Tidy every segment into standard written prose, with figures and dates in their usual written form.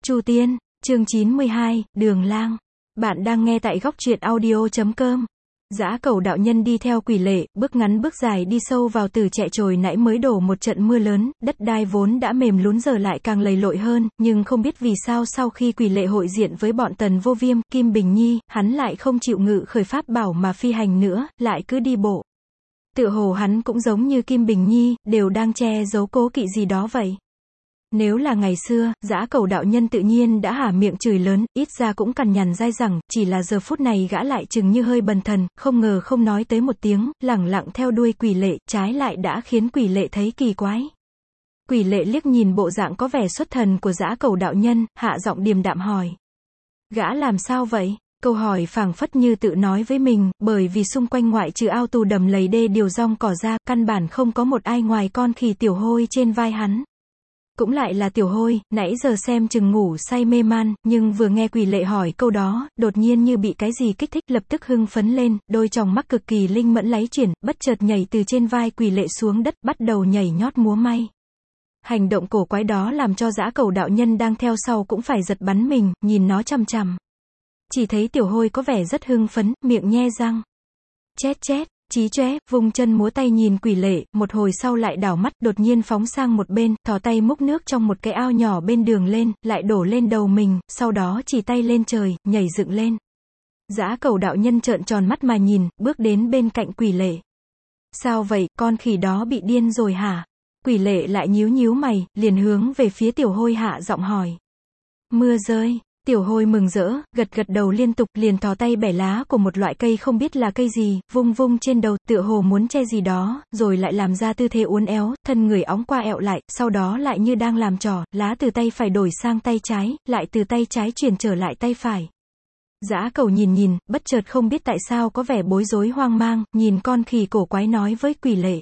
Chu Tiên, chương 92, Đường Lang. Bạn đang nghe tại góc truyện audio.com. Dã Cẩu đạo nhân đi theo Quỷ Lệ, bước ngắn bước dài đi sâu vào từ trẻ trồi nãy mới đổ một trận mưa lớn, đất đai vốn đã mềm lún giờ lại càng lầy lội hơn, nhưng không biết vì sao sau khi Quỷ Lệ hội diện với bọn Tần Vô Viêm, Kim Bình Nhi, hắn lại không chịu ngự khởi pháp bảo mà phi hành nữa, lại cứ đi bộ. Tựa hồ hắn cũng giống như Kim Bình Nhi, đều đang che giấu cố kỵ gì đó vậy. Nếu là ngày xưa, Dã Cẩu đạo nhân tự nhiên đã hả miệng chửi lớn, ít ra cũng cằn nhằn dai dẳng, chỉ là giờ phút này gã lại chừng như hơi bần thần, không ngờ không nói tới một tiếng, lẳng lặng theo đuôi Quỷ Lệ, trái lại đã khiến Quỷ Lệ thấy kỳ quái. Quỷ Lệ liếc nhìn bộ dạng có vẻ xuất thần của Dã Cẩu đạo nhân, hạ giọng điềm đạm hỏi. Gã làm sao vậy? Câu hỏi phảng phất như tự nói với mình, bởi vì xung quanh ngoại trừ ao tù đầm lầy đê điều rong cỏ ra, căn bản không có một ai ngoài con khỉ Tiểu Hôi trên vai hắn. Cũng lại là Tiểu Hôi, nãy giờ xem chừng ngủ say mê man, nhưng vừa nghe Quỷ Lệ hỏi câu đó, đột nhiên như bị cái gì kích thích, lập tức hưng phấn lên, đôi tròng mắt cực kỳ linh mẫn láy chuyển, bất chợt nhảy từ trên vai Quỷ Lệ xuống đất, bắt đầu nhảy nhót múa may. Hành động cổ quái đó làm cho Dã Cẩu đạo nhân đang theo sau cũng phải giật bắn mình, nhìn nó chằm chằm. Chỉ thấy Tiểu Hôi có vẻ rất hưng phấn, miệng nhe răng. Chét chét. Chí chóe, vùng chân múa tay nhìn Quỷ Lệ, một hồi sau lại đảo mắt, đột nhiên phóng sang một bên, thò tay múc nước trong một cái ao nhỏ bên đường lên, lại đổ lên đầu mình, sau đó chỉ tay lên trời, nhảy dựng lên. Dã Cẩu đạo nhân trợn tròn mắt mà nhìn, bước đến bên cạnh Quỷ Lệ. Sao vậy, con khỉ đó bị điên rồi hả? Quỷ Lệ lại nhíu nhíu mày, liền hướng về phía Tiểu Hôi hạ giọng hỏi. Mưa rơi. Tiểu Hôi mừng rỡ, gật gật đầu liên tục, liền thò tay bẻ lá của một loại cây không biết là cây gì, vung vung trên đầu, tựa hồ muốn che gì đó, rồi lại làm ra tư thế uốn éo, thân người óng qua ẹo lại, sau đó lại như đang làm trò, lá từ tay phải đổi sang tay trái, lại từ tay trái chuyển trở lại tay phải. Dã Cẩu nhìn, bất chợt không biết tại sao có vẻ bối rối hoang mang, nhìn con khỉ cổ quái nói với Quỷ Lệ.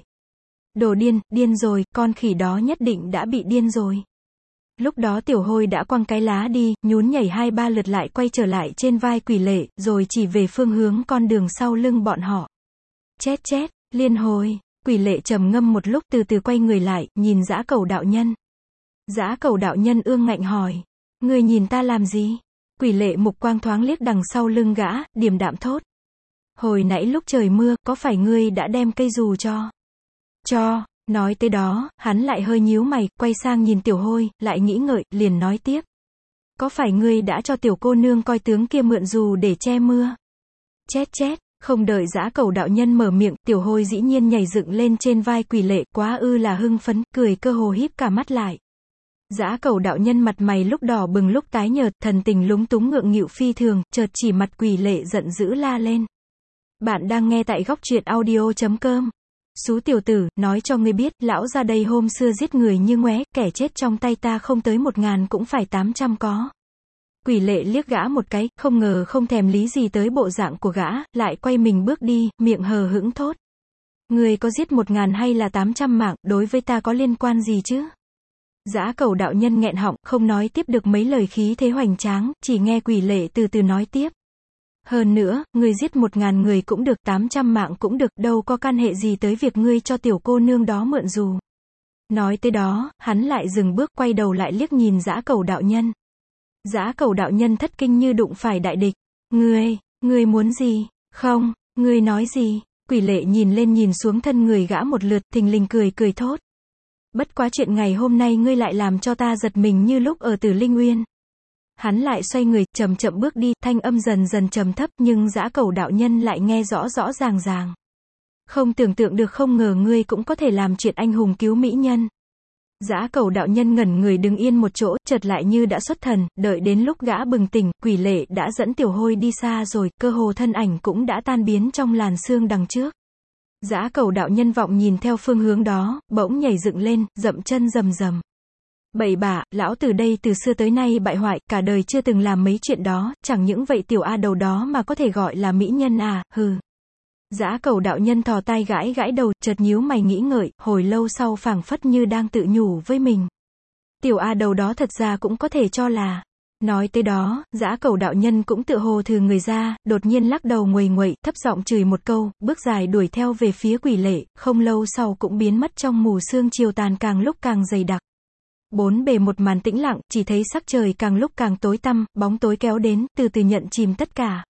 Đồ điên, điên rồi, con khỉ đó nhất định đã bị điên rồi. Lúc đó Tiểu Hôi đã quăng cái lá đi, nhún nhảy 2-3 lượt lại quay trở lại trên vai Quỷ Lệ, rồi chỉ về phương hướng con đường sau lưng bọn họ. Chét chét, liên hồi. Quỷ Lệ trầm ngâm một lúc từ từ quay người lại, nhìn Dã Cẩu đạo nhân. Dã Cẩu đạo nhân ương ngạnh hỏi. Người nhìn ta làm gì? Quỷ Lệ mục quang thoáng liếc đằng sau lưng gã, điềm đạm thốt. Hồi nãy lúc trời mưa, có phải ngươi đã đem cây dù cho? Nói tới đó, hắn lại hơi nhíu mày, quay sang nhìn Tiểu Hôi, lại nghĩ ngợi, liền nói tiếp. Có phải ngươi đã cho tiểu cô nương coi tướng kia mượn dù để che mưa? Chét chét, không đợi Dã Cẩu đạo nhân mở miệng, Tiểu Hôi dĩ nhiên nhảy dựng lên trên vai Quỷ Lệ, quá ư là hưng phấn, cười cơ hồ híp cả mắt lại. Dã Cẩu đạo nhân mặt mày lúc đỏ bừng lúc tái nhợt, thần tình lúng túng ngượng nghịu phi thường, chợt chỉ mặt Quỷ Lệ giận dữ la lên. Bạn đang nghe tại góc truyện audio.com. Xú tiểu tử, nói cho ngươi biết, lão ra đây hôm xưa giết người như ngoé, kẻ chết trong tay ta không tới 1000 cũng phải 800 có. Quỷ Lệ liếc gã một cái, không ngờ không thèm lý gì tới bộ dạng của gã, lại quay mình bước đi, miệng hờ hững thốt. Ngươi có giết 1000 hay là 800 mạng, đối với ta có liên quan gì chứ? Dã Cẩu đạo nhân nghẹn họng, không nói tiếp được mấy lời khí thế hoành tráng, chỉ nghe Quỷ Lệ từ từ nói tiếp. Hơn nữa, ngươi giết 1000 người cũng được, 800 mạng cũng được, đâu có can hệ gì tới việc ngươi cho tiểu cô nương đó mượn dù. Nói tới đó, hắn lại dừng bước, quay đầu lại liếc nhìn Dã Cẩu đạo nhân. Dã Cẩu đạo nhân thất kinh như đụng phải đại địch. Ngươi muốn gì? Không, ngươi nói gì? Quỷ Lệ nhìn lên nhìn xuống thân người gã một lượt, thình lình cười thốt. Bất quá chuyện ngày hôm nay ngươi lại làm cho ta giật mình như lúc ở Tử Linh Uyên. Hắn lại xoay người, chậm chậm bước đi, thanh âm dần dần trầm thấp, nhưng Dã Cẩu đạo nhân lại nghe rõ ràng. Không tưởng tượng được, không ngờ ngươi cũng có thể làm chuyện anh hùng cứu mỹ nhân. Dã Cẩu đạo nhân ngẩn người đứng yên một chỗ, chợt lại như đã xuất thần, đợi đến lúc gã bừng tỉnh, Quỷ Lệ đã dẫn Tiểu Hôi đi xa rồi, cơ hồ thân ảnh cũng đã tan biến trong làn sương đằng trước. Dã Cẩu đạo nhân vọng nhìn theo phương hướng đó, bỗng nhảy dựng lên, dậm chân rầm rầm. Bậy bạ, lão từ đây từ xưa tới nay bại hoại, cả đời chưa từng làm mấy chuyện đó, chẳng những vậy tiểu a đầu đó mà có thể gọi là mỹ nhân à, hừ. Dã Cẩu đạo nhân thò tay gãi đầu, chợt nhíu mày nghĩ ngợi, hồi lâu sau phảng phất như đang tự nhủ với mình. Tiểu a đầu đó thật ra cũng có thể cho là. Nói tới đó, Dã Cẩu đạo nhân cũng tự hồ thừ người ra, đột nhiên lắc đầu nguầy nguậy, thấp giọng chửi một câu, bước dài đuổi theo về phía Quỷ Lệ, không lâu sau cũng biến mất trong mù sương chiều tàn càng lúc càng dày đặc. Bốn bề một màn tĩnh lặng, chỉ thấy sắc trời càng lúc càng tối tăm, bóng tối kéo đến, từ từ nhận chìm tất cả.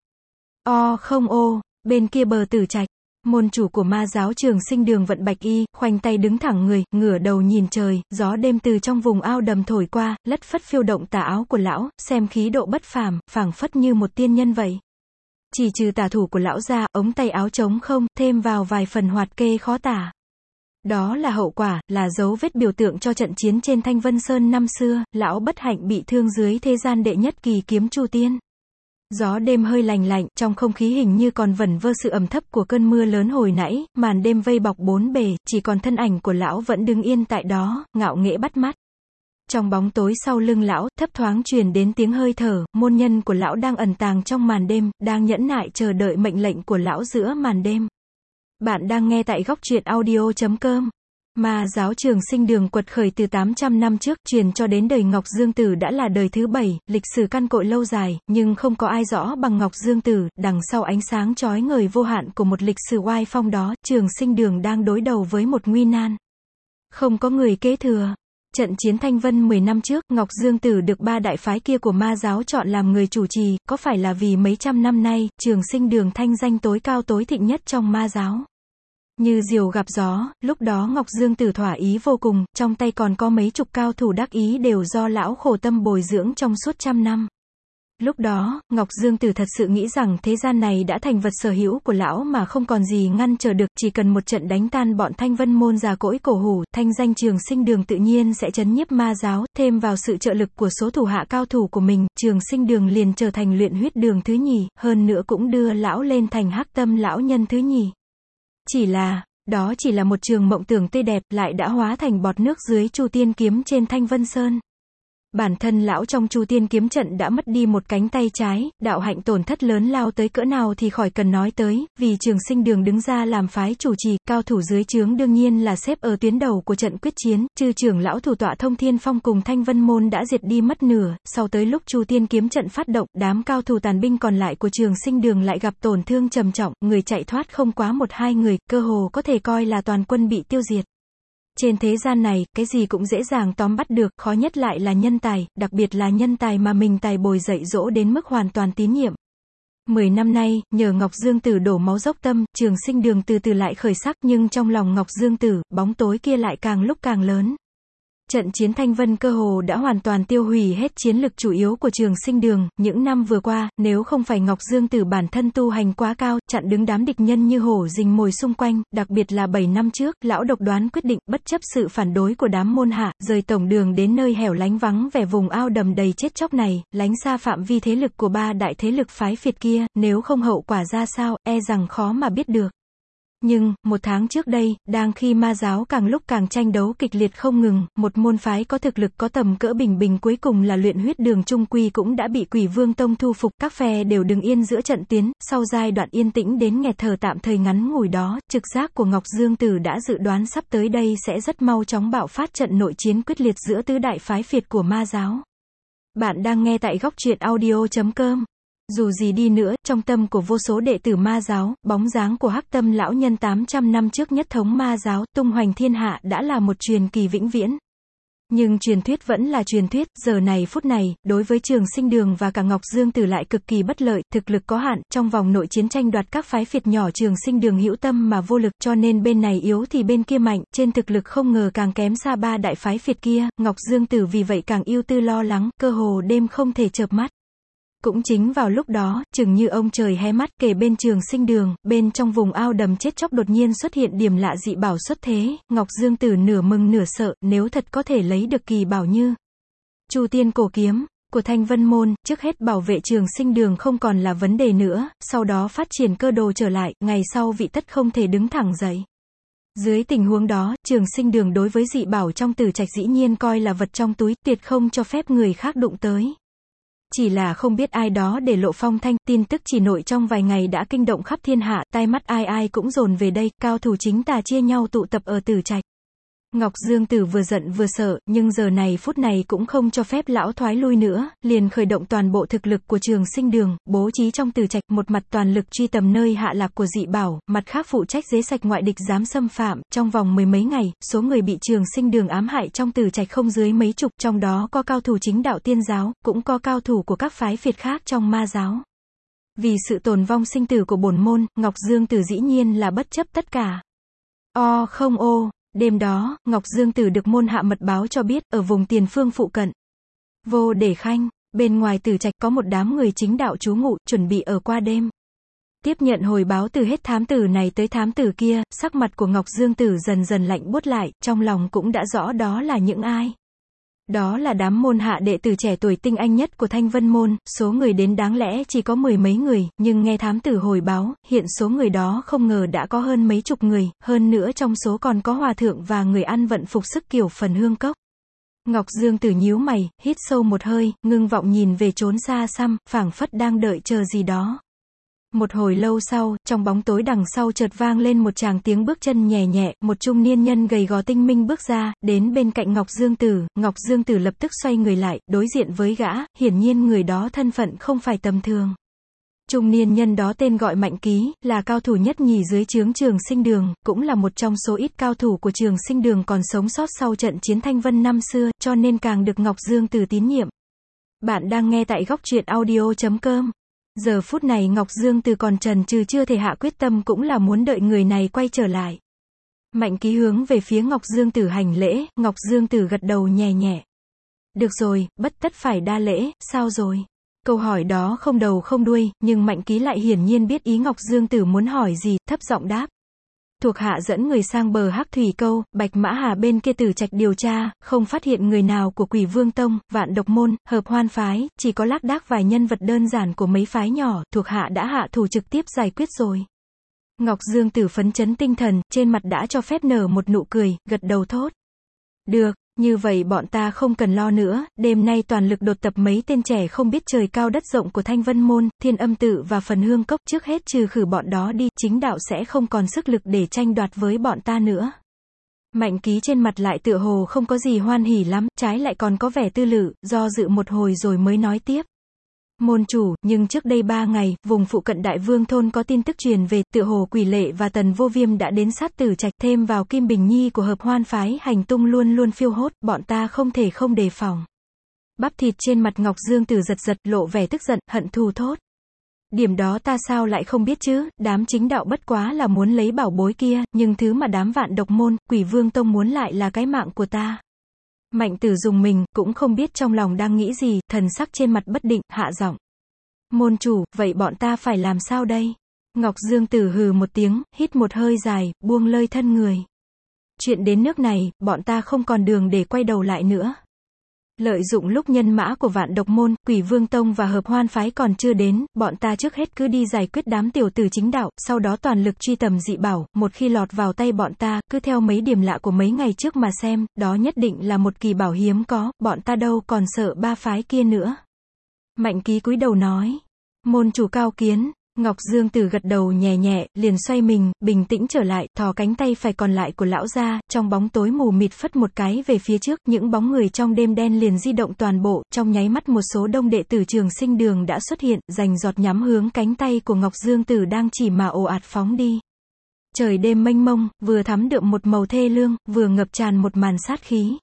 Không ô, bên kia bờ Tử Trạch, môn chủ của ma giáo Trường Sinh Đường Vận Bạch Y, khoanh tay đứng thẳng người, ngửa đầu nhìn trời, gió đêm từ trong vùng ao đầm thổi qua, lất phất phiêu động tà áo của lão, xem khí độ bất phàm, phảng phất như một tiên nhân vậy. Chỉ trừ tà thủ của lão ra, ống tay áo trống không, thêm vào vài phần hoạt kê khó tả. Đó là hậu quả, là dấu vết biểu tượng cho trận chiến trên Thanh Vân Sơn năm xưa, lão bất hạnh bị thương dưới thế gian đệ nhất kỳ kiếm Chu Tiên. Gió đêm hơi lành lạnh, trong không khí hình như còn vẩn vơ sự ẩm thấp của cơn mưa lớn hồi nãy, màn đêm vây bọc bốn bề, chỉ còn thân ảnh của lão vẫn đứng yên tại đó, ngạo nghễ bắt mắt. Trong bóng tối sau lưng lão, thấp thoáng truyền đến tiếng hơi thở, môn nhân của lão đang ẩn tàng trong màn đêm, đang nhẫn nại chờ đợi mệnh lệnh của lão giữa màn đêm. Bạn đang nghe tại góc truyện audio.com. Ma giáo Trường Sinh Đường quật khởi từ 800 năm trước, truyền cho đến đời Ngọc Dương Tử đã là đời thứ 7, lịch sử căn cội lâu dài, nhưng không có ai rõ bằng Ngọc Dương Tử, đằng sau ánh sáng chói ngời vô hạn của một lịch sử oai phong đó, Trường Sinh Đường đang đối đầu với một nguy nan. Không có người kế thừa. Trận chiến Thanh Vân 10 năm trước, Ngọc Dương Tử được ba đại phái kia của ma giáo chọn làm người chủ trì, có phải là vì mấy trăm năm nay, Trường Sinh Đường thanh danh tối cao tối thịnh nhất trong ma giáo. Như diều gặp gió, lúc đó Ngọc Dương Tử thỏa ý vô cùng, trong tay còn có mấy chục cao thủ đắc ý đều do lão khổ tâm bồi dưỡng trong suốt trăm năm. Lúc đó, Ngọc Dương Tử thật sự nghĩ rằng thế gian này đã thành vật sở hữu của lão mà không còn gì ngăn trở được, chỉ cần một trận đánh tan bọn Thanh Vân môn già cỗi cổ hủ, thanh danh Trường Sinh Đường tự nhiên sẽ trấn nhiếp ma giáo, thêm vào sự trợ lực của số thủ hạ cao thủ của mình, Trường Sinh Đường liền trở thành luyện huyết đường thứ nhì, hơn nữa cũng đưa lão lên thành Hắc Tâm lão nhân thứ nhì. Chỉ là, đó chỉ là một trường mộng tưởng tươi đẹp, lại đã hóa thành bọt nước dưới Chu Tiên kiếm trên Thanh Vân Sơn. Bản thân lão trong Chu Tiên kiếm trận đã mất đi một cánh tay trái, đạo hạnh tổn thất lớn lao tới cỡ nào thì khỏi cần nói tới, vì Trường Sinh Đường đứng ra làm phái chủ trì, cao thủ dưới trướng đương nhiên là xếp ở tuyến đầu của trận quyết chiến, trừ trưởng lão thủ tọa Thông Thiên Phong cùng Thanh Vân môn đã diệt đi mất nửa, sau tới lúc Chu Tiên kiếm trận phát động, đám cao thủ tàn binh còn lại của Trường Sinh Đường lại gặp tổn thương trầm trọng, người chạy thoát không quá 1-2 người, cơ hồ có thể coi là toàn quân bị tiêu diệt. Trên thế gian này, cái gì cũng dễ dàng tóm bắt được, khó nhất lại là nhân tài, đặc biệt là nhân tài mà mình tài bồi dạy dỗ đến mức hoàn toàn tín nhiệm. 10 năm nay, nhờ Ngọc Dương Tử đổ máu dốc tâm, Trường Sinh Đường từ từ lại khởi sắc, nhưng trong lòng Ngọc Dương Tử, bóng tối kia lại càng lúc càng lớn. Trận chiến Thanh Vân cơ hồ đã hoàn toàn tiêu hủy hết chiến lực chủ yếu của Trường Sinh Đường, những năm vừa qua, nếu không phải Ngọc Dương Tử bản thân tu hành quá cao, chặn đứng đám địch nhân như hổ rình mồi xung quanh, đặc biệt là 7 năm trước, lão độc đoán quyết định, bất chấp sự phản đối của đám môn hạ, rời tổng đường đến nơi hẻo lánh vắng vẻ vùng ao đầm đầy chết chóc này, lánh xa phạm vi thế lực của ba đại thế lực phái phiệt kia, nếu không hậu quả ra sao, e rằng khó mà biết được. Nhưng, 1 tháng trước đây, đang khi ma giáo càng lúc càng tranh đấu kịch liệt không ngừng, một môn phái có thực lực có tầm cỡ bình bình cuối cùng là luyện huyết đường trung quy cũng đã bị Quỷ Vương Tông thu phục, các phe đều đứng yên giữa trận tuyến, sau giai đoạn yên tĩnh đến nghẹt thở tạm thời ngắn ngủi đó, trực giác của Ngọc Dương Tử đã dự đoán sắp tới đây sẽ rất mau chóng bạo phát trận nội chiến quyết liệt giữa tứ đại phái phiệt của ma giáo. Bạn đang nghe tại góc truyện audio.com. Dù gì đi nữa, trong tâm của vô số đệ tử ma giáo, bóng dáng của Hắc Tâm lão nhân 800 năm trước nhất thống ma giáo, tung hoành thiên hạ đã là một truyền kỳ vĩnh viễn. Nhưng truyền thuyết vẫn là truyền thuyết, giờ này phút này, đối với Trường Sinh Đường và cả Ngọc Dương Tử lại cực kỳ bất lợi, thực lực có hạn, trong vòng nội chiến tranh đoạt các phái phiệt nhỏ Trường Sinh Đường hữu tâm mà vô lực, cho nên bên này yếu thì bên kia mạnh, trên thực lực không ngờ càng kém xa ba đại phái phiệt kia, Ngọc Dương Tử vì vậy càng ưu tư lo lắng, cơ hồ đêm không thể chợp mắt. Cũng chính vào lúc đó, chừng như ông trời hé mắt, kề bên Trường Sinh Đường, bên trong vùng ao đầm chết chóc đột nhiên xuất hiện điểm lạ dị bảo xuất thế, Ngọc Dương Tử nửa mừng nửa sợ, nếu thật có thể lấy được kỳ bảo như Chu Tiên cổ kiếm của Thanh Vân môn, trước hết bảo vệ Trường Sinh Đường không còn là vấn đề nữa, sau đó phát triển cơ đồ trở lại, ngày sau vị tất không thể đứng thẳng dậy. Dưới tình huống đó, Trường Sinh Đường đối với dị bảo trong Tử Trạch dĩ nhiên coi là vật trong túi, tuyệt không cho phép người khác đụng tới. Chỉ là không biết ai đó để lộ phong thanh, tin tức chỉ nội trong vài ngày đã kinh động khắp thiên hạ, tai mắt ai ai cũng dồn về đây, cao thủ chính tà chia nhau tụ tập ở Tử Trạch. Ngọc Dương Tử vừa giận vừa sợ, nhưng giờ này phút này cũng không cho phép lão thoái lui nữa, liền khởi động toàn bộ thực lực của Trường Sinh Đường, bố trí trong Tử Trạch, một mặt toàn lực truy tầm nơi hạ lạc của dị bảo, mặt khác phụ trách dế sạch ngoại địch dám xâm phạm, trong vòng mười mấy ngày, số người bị Trường Sinh Đường ám hại trong Tử Trạch không dưới mấy chục, trong đó có cao thủ chính đạo Tiên giáo, cũng có cao thủ của các phái phiệt khác trong Ma giáo. Vì sự tồn vong sinh tử của bổn môn, Ngọc Dương Tử dĩ nhiên là bất chấp tất cả. Không ô. Đêm đó, Ngọc Dương Tử được môn hạ mật báo cho biết, ở vùng tiền phương phụ cận. Vô Để Khanh, bên ngoài Tử Trạch có một đám người chính đạo trú ngụ, chuẩn bị ở qua đêm. Tiếp nhận hồi báo từ hết thám tử này tới thám tử kia, sắc mặt của Ngọc Dương Tử dần dần lạnh buốt lại, trong lòng cũng đã rõ đó là những ai. Đó là đám môn hạ đệ tử trẻ tuổi tinh anh nhất của Thanh Vân Môn, số người đến đáng lẽ chỉ có mười mấy người, nhưng nghe thám tử hồi báo, hiện số người đó không ngờ đã có hơn mấy chục người, hơn nữa trong số còn có hòa thượng và người ăn vận phục sức kiểu Phần Hương Cốc. Ngọc Dương Tử nhíu mày, hít sâu một hơi, ngưng vọng nhìn về chốn xa xăm, phảng phất đang đợi chờ gì đó. Một hồi lâu sau, trong bóng tối đằng sau chợt vang lên một tràng tiếng bước chân nhẹ nhẹ, một trung niên nhân gầy gò tinh minh bước ra, đến bên cạnh Ngọc Dương Tử lập tức xoay người lại, đối diện với gã, hiển nhiên người đó thân phận không phải tầm thường. Trung niên nhân đó tên gọi Mạnh Ký, là cao thủ nhất nhì dưới trướng Trường Sinh Đường, cũng là một trong số ít cao thủ của Trường Sinh Đường còn sống sót sau trận chiến Thanh Vân năm xưa, cho nên càng được Ngọc Dương Tử tín nhiệm. Bạn đang nghe tại góc truyện audio.com. Giờ phút này Ngọc Dương Tử còn chần chừ chưa thể hạ quyết tâm cũng là muốn đợi người này quay trở lại. Mạnh Ký hướng về phía Ngọc Dương Tử hành lễ, Ngọc Dương Tử gật đầu nhẹ nhẹ. Được rồi, bất tất phải đa lễ, sao rồi? Câu hỏi đó không đầu không đuôi, nhưng Mạnh Ký lại hiển nhiên biết ý Ngọc Dương Tử muốn hỏi gì, thấp giọng đáp. Thuộc hạ dẫn người sang bờ Hắc Thủy Câu, Bạch Mã Hà bên kia Tử Trạch điều tra, không phát hiện người nào của Quỷ Vương Tông, Vạn Độc Môn, Hợp Hoan Phái, chỉ có lác đác vài nhân vật đơn giản của mấy phái nhỏ, thuộc hạ đã hạ thủ trực tiếp giải quyết rồi. Ngọc Dương Tử phấn chấn tinh thần, trên mặt đã cho phép nở một nụ cười, gật đầu thốt. Được, như vậy bọn ta không cần lo nữa, đêm nay toàn lực đột tập mấy tên trẻ không biết trời cao đất rộng của Thanh Vân Môn, Thiên Âm Tự và Phần Hương Cốc, trước hết trừ khử bọn đó đi, chính đạo sẽ không còn sức lực để tranh đoạt với bọn ta nữa. Mạnh Ký trên mặt lại tựa hồ không có gì hoan hỉ lắm, trái lại còn có vẻ tư lự, do dự một hồi rồi mới nói tiếp. Môn chủ, nhưng trước đây 3 ngày, vùng phụ cận Đại Vương Thôn có tin tức truyền về, tựa hồ Quỷ Lệ và Tần Vô Viêm đã đến sát Tử Trạch, thêm vào Kim Bình Nhi của Hợp Hoan Phái, hành tung luôn luôn phiêu hốt, bọn ta không thể không đề phòng. Bắp thịt trên mặt Ngọc Dương Tử giật giật, lộ vẻ tức giận, hận thù thốt. Điểm đó ta sao lại không biết chứ, đám chính đạo bất quá là muốn lấy bảo bối kia, nhưng thứ mà đám Vạn Độc Môn, Quỷ Vương Tông muốn lại là cái mạng của ta. Mạnh Tử dùng mình, cũng không biết trong lòng đang nghĩ gì, thần sắc trên mặt bất định, hạ giọng. Môn chủ, vậy bọn ta phải làm sao đây? Ngọc Dương Tử hừ một tiếng, hít một hơi dài, buông lơi thân người. Chuyện đến nước này, bọn ta không còn đường để quay đầu lại nữa. Lợi dụng lúc nhân mã của Vạn Độc Môn, Quỷ Vương Tông và Hợp Hoan Phái còn chưa đến, bọn ta trước hết cứ đi giải quyết đám tiểu tử chính đạo, sau đó toàn lực truy tầm dị bảo, một khi lọt vào tay bọn ta, cứ theo mấy điểm lạ của mấy ngày trước mà xem, đó nhất định là một kỳ bảo hiếm có, bọn ta đâu còn sợ ba phái kia nữa. Mạnh Ký cúi đầu nói. Môn chủ cao kiến. Ngọc Dương Tử gật đầu nhẹ nhẹ, liền xoay mình, bình tĩnh trở lại, thò cánh tay phải còn lại của lão ra, trong bóng tối mù mịt phất một cái về phía trước, những bóng người trong đêm đen liền di động toàn bộ, trong nháy mắt một số đông đệ tử Trường Sinh Đường đã xuất hiện, rành rọt nhắm hướng cánh tay của Ngọc Dương Tử đang chỉ mà ồ ạt phóng đi. Trời đêm mênh mông, vừa thắm đượm một màu thê lương, vừa ngập tràn một màn sát khí.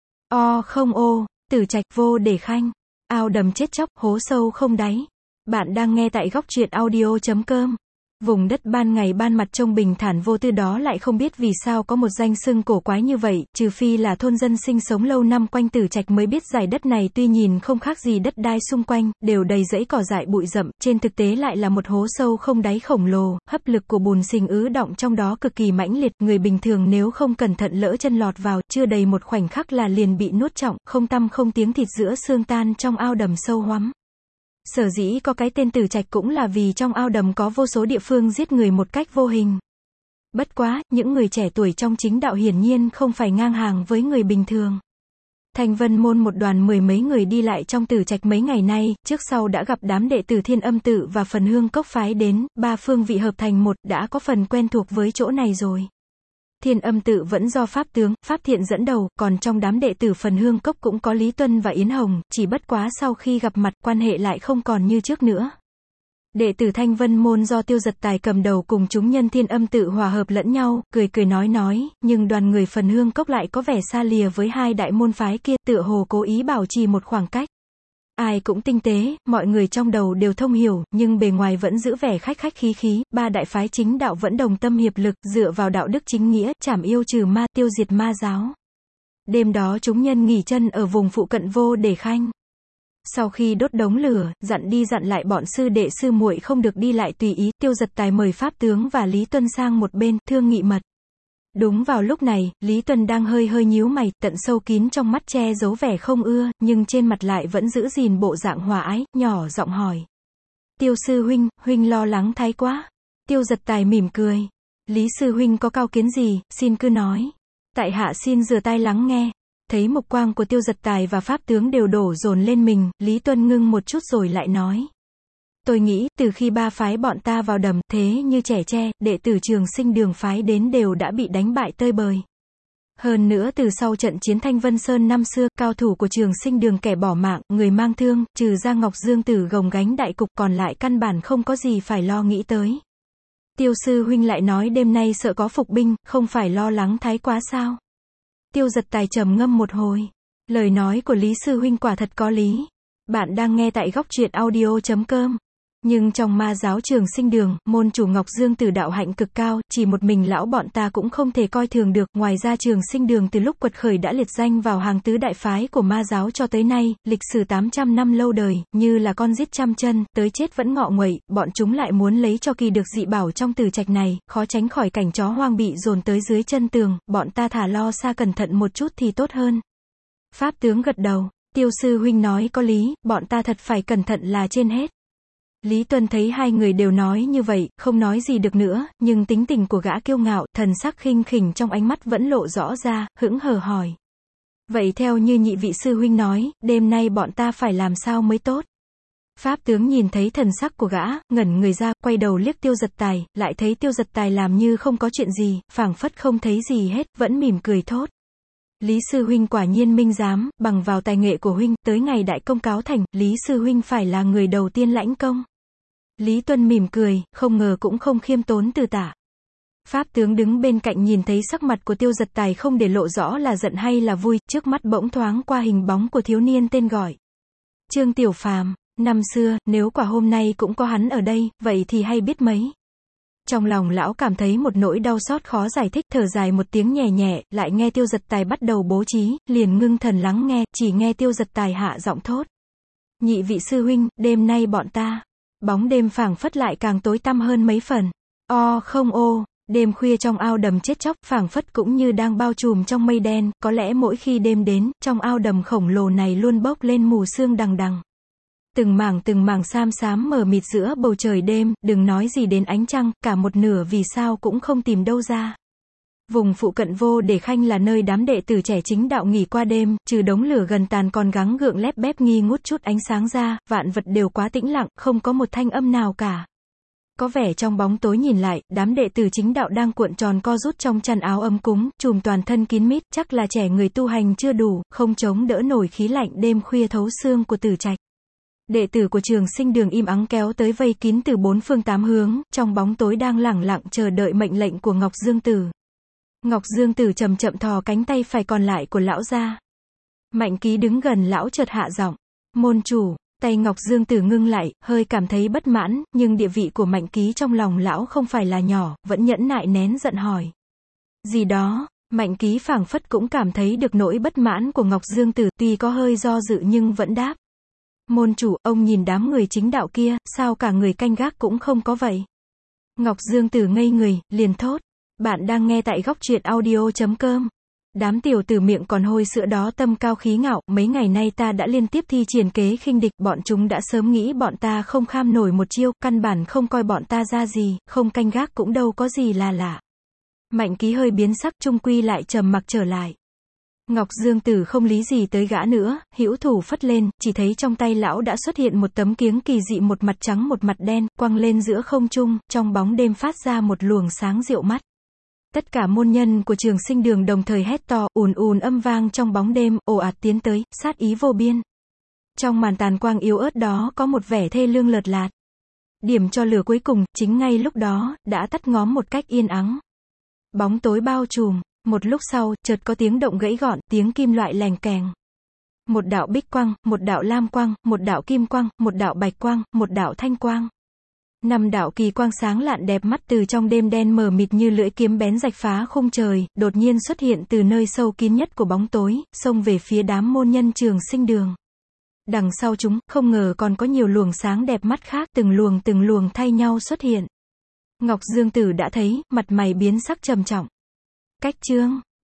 Không ô, Tử Trạch, Vô Để Khanh, ao đầm chết chóc, hố sâu không đáy. Bạn đang nghe tại góc truyện audio.com. Vùng đất ban ngày ban mặt trông bình thản vô tư đó lại không biết vì sao có một danh xưng cổ quái như vậy, trừ phi là thôn dân sinh sống lâu năm quanh Tử Trạch mới biết giải đất này tuy nhìn không khác gì đất đai xung quanh, đều đầy rẫy cỏ dại bụi rậm, trên thực tế lại là một hố sâu không đáy khổng lồ, hấp lực của bùn xình ứ đọng trong đó cực kỳ mãnh liệt, người bình thường nếu không cẩn thận lỡ chân lọt vào, chưa đầy một khoảnh khắc là liền bị nuốt trọn, không tăm không tiếng thịt giữa xương tan trong ao đầm sâu hoắm. Sở dĩ có cái tên Tử Trạch cũng là vì trong ao đầm có vô số địa phương giết người một cách vô hình. Bất quá, những người trẻ tuổi trong chính đạo hiển nhiên không phải ngang hàng với người bình thường. Thanh Vân Môn một đoàn mười mấy người đi lại trong Tử Trạch mấy ngày nay, trước sau đã gặp đám đệ tử Thiên Âm Tự và Phần Hương Cốc phái đến, ba phương vị hợp thành một, đã có phần quen thuộc với chỗ này rồi. Thiên Âm tự vẫn do Pháp tướng, Pháp Thiện dẫn đầu, còn trong đám đệ tử Phần Hương Cốc cũng có Lý Tuân và Yến Hồng, chỉ bất quá sau khi gặp mặt quan hệ lại không còn như trước nữa. Đệ tử Thanh Vân môn do Tiêu Giật Tài cầm đầu cùng chúng nhân Thiên Âm tự hòa hợp lẫn nhau, cười cười nói, nhưng đoàn người Phần Hương Cốc lại có vẻ xa lìa với hai đại môn phái kia, tựa hồ cố ý bảo trì một khoảng cách. Ai cũng tinh tế, mọi người trong đầu đều thông hiểu, nhưng bề ngoài vẫn giữ vẻ khách khách khí khí, ba đại phái chính đạo vẫn đồng tâm hiệp lực, dựa vào đạo đức chính nghĩa, trảm yêu trừ ma, tiêu diệt ma giáo. Đêm đó chúng nhân nghỉ chân ở vùng phụ cận Vô Để Khanh. Sau khi đốt đống lửa, dặn đi dặn lại bọn sư đệ sư muội không được đi lại tùy ý, Tiêu Giật Tài mời Pháp tướng và Lý Tuân sang một bên, thương nghị mật. Đúng vào lúc này, Lý Tuân đang hơi nhíu mày, tận sâu kín trong mắt che giấu vẻ không ưa, nhưng trên mặt lại vẫn giữ gìn bộ dạng hòa ái, nhỏ giọng hỏi. Tiêu sư huynh lo lắng thái quá. Tiêu Giật Tài mỉm cười. Lý sư huynh có cao kiến gì, xin cứ nói. Tại hạ xin rửa tai lắng nghe. Thấy mục quang của Tiêu Giật Tài và Pháp tướng đều đổ dồn lên mình, Lý Tuân ngưng một chút rồi lại nói. Tôi nghĩ, từ khi ba phái bọn ta vào đầm, thế như trẻ tre, đệ tử Trường Sinh Đường phái đến đều đã bị đánh bại tơi bời. Hơn nữa từ sau trận chiến Thanh Vân Sơn năm xưa, cao thủ của Trường Sinh Đường kẻ bỏ mạng, người mang thương, trừ ra Ngọc Dương Tử gồng gánh đại cục, còn lại căn bản không có gì phải lo nghĩ tới. Tiêu sư huynh lại nói đêm nay sợ có phục binh, không phải lo lắng thái quá sao? Tiêu Giật Tài trầm ngâm một hồi. Lời nói của Lý sư huynh quả thật có lý. Bạn đang nghe tại góc truyện audio.com. Nhưng trong ma giáo Trường Sinh Đường, môn chủ Ngọc Dương Tử đạo hạnh cực cao, chỉ một mình lão bọn ta cũng không thể coi thường được. Ngoài ra Trường Sinh Đường từ lúc quật khởi đã liệt danh vào hàng tứ đại phái của ma giáo cho tới nay, lịch sử 800 năm lâu đời, như là con giết trăm chân, tới chết vẫn ngọ nguậy, bọn chúng lại muốn lấy cho kỳ được dị bảo trong tử trạch này, khó tránh khỏi cảnh chó hoang bị dồn tới dưới chân tường, bọn ta thả lo xa cẩn thận một chút thì tốt hơn. Pháp tướng gật đầu, Tiêu sư huynh nói có lý, bọn ta thật phải cẩn thận là trên hết. Lý Tuân thấy hai người đều nói như vậy, không nói gì được nữa, nhưng tính tình của gã kiêu ngạo, thần sắc khinh khỉnh trong ánh mắt vẫn lộ rõ ra, hững hờ hỏi. Vậy theo như nhị vị sư huynh nói, đêm nay bọn ta phải làm sao mới tốt? Pháp tướng nhìn thấy thần sắc của gã, ngẩn người ra, quay đầu liếc Tiêu Giật Tài, lại thấy Tiêu Giật Tài làm như không có chuyện gì, phảng phất không thấy gì hết, vẫn mỉm cười thốt. Lý sư huynh quả nhiên minh giám, bằng vào tài nghệ của huynh, tới ngày đại công cáo thành, Lý sư huynh phải là người đầu tiên lãnh công. Lý Tuân mỉm cười, không ngờ cũng không khiêm tốn từ tả. Pháp tướng đứng bên cạnh nhìn thấy sắc mặt của Tiêu Giật Tài không để lộ rõ là giận hay là vui, trước mắt bỗng thoáng qua hình bóng của thiếu niên tên gọi Trương Tiểu Phàm. Năm xưa, nếu quả hôm nay cũng có hắn ở đây, vậy thì hay biết mấy. Trong lòng lão cảm thấy một nỗi đau xót khó giải thích, thở dài một tiếng nhẹ nhẹ, lại nghe Tiêu Giật Tài bắt đầu bố trí, liền ngưng thần lắng nghe, chỉ nghe Tiêu Giật Tài hạ giọng thốt. Nhị vị sư huynh, đêm nay bọn ta. Bóng đêm phảng phất lại càng tối tăm hơn mấy phần. Đêm khuya trong ao đầm chết chóc, phảng phất cũng như đang bao trùm trong mây đen, có lẽ mỗi khi đêm đến, trong ao đầm khổng lồ này luôn bốc lên mù sương đằng đằng. Từng mảng xám xám mờ mịt giữa bầu trời đêm, đừng nói gì đến ánh trăng, cả một nửa vì sao cũng không tìm đâu ra. Vùng phụ cận Vô Để Khanh là nơi đám đệ tử trẻ chính đạo nghỉ qua đêm, trừ đống lửa gần tàn còn gắng gượng lép bép nghi ngút chút ánh sáng ra, vạn vật đều quá tĩnh lặng, không có một thanh âm nào cả. Có vẻ trong bóng tối nhìn lại, đám đệ tử chính đạo đang cuộn tròn co rút trong chăn áo ấm cúng, trùm toàn thân kín mít, chắc là trẻ người tu hành chưa đủ, không chống đỡ nổi khí lạnh đêm khuya thấu xương của tử trạch. Đệ tử của Trường Sinh Đường im ắng kéo tới vây kín từ bốn phương tám hướng, trong bóng tối đang lẳng lặng chờ đợi mệnh lệnh của Ngọc Dương Tử. Ngọc Dương Tử chậm chậm thò cánh tay phải còn lại của lão ra. Mạnh Ký đứng gần lão chợt hạ giọng. Môn chủ. Tay Ngọc Dương Tử ngưng lại, hơi cảm thấy bất mãn, nhưng địa vị của Mạnh Ký trong lòng lão không phải là nhỏ, vẫn nhẫn nại nén giận hỏi. Gì đó? Mạnh Ký phảng phất cũng cảm thấy được nỗi bất mãn của Ngọc Dương Tử, tuy có hơi do dự nhưng vẫn đáp. Môn chủ, ông nhìn đám người chính đạo kia, sao cả người canh gác cũng không có vậy? Ngọc Dương Tử ngây người, liền thốt. Bạn đang nghe tại góc truyện audio.com. Đám tiểu tử miệng còn hôi sữa đó tâm cao khí ngạo, mấy ngày nay ta đã liên tiếp thi triển kế khinh địch, bọn chúng đã sớm nghĩ bọn ta không kham nổi một chiêu, căn bản không coi bọn ta ra gì, không canh gác cũng đâu có gì là lạ. Mạnh Ký hơi biến sắc, chung quy lại trầm mặc trở lại. Ngọc Dương Tử không lý gì tới gã nữa, hữu thủ phất lên, chỉ thấy trong tay lão đã xuất hiện một tấm kiếng kỳ dị, một mặt trắng một mặt đen, quăng lên giữa không trung, trong bóng đêm phát ra một luồng sáng dịu mắt. Tất cả môn nhân của Trường Sinh Đường đồng thời hét to, ùn ùn âm vang trong bóng đêm, ồ ạt tiến tới, sát ý vô biên. Trong màn tàn quang yếu ớt đó có một vẻ thê lương lợt lạt. Điểm cho lửa cuối cùng, chính ngay lúc đó, đã tắt ngóm một cách yên ắng. Bóng tối bao trùm, một lúc sau, chợt có tiếng động gãy gọn, tiếng kim loại lèng kèng. Một đạo bích quang, một đạo lam quang, một đạo kim quang, một đạo bạch quang, một đạo thanh quang. 5 đạo kỳ quang sáng lạn đẹp mắt từ trong đêm đen mờ mịt như lưỡi kiếm bén rạch phá khung trời, đột nhiên xuất hiện từ nơi sâu kín nhất của bóng tối, xông về phía đám môn nhân Trường Sinh Đường. Đằng sau chúng, không ngờ còn có nhiều luồng sáng đẹp mắt khác, từng luồng thay nhau xuất hiện. Ngọc Dương Tử đã thấy, mặt mày biến sắc trầm trọng. Cách chương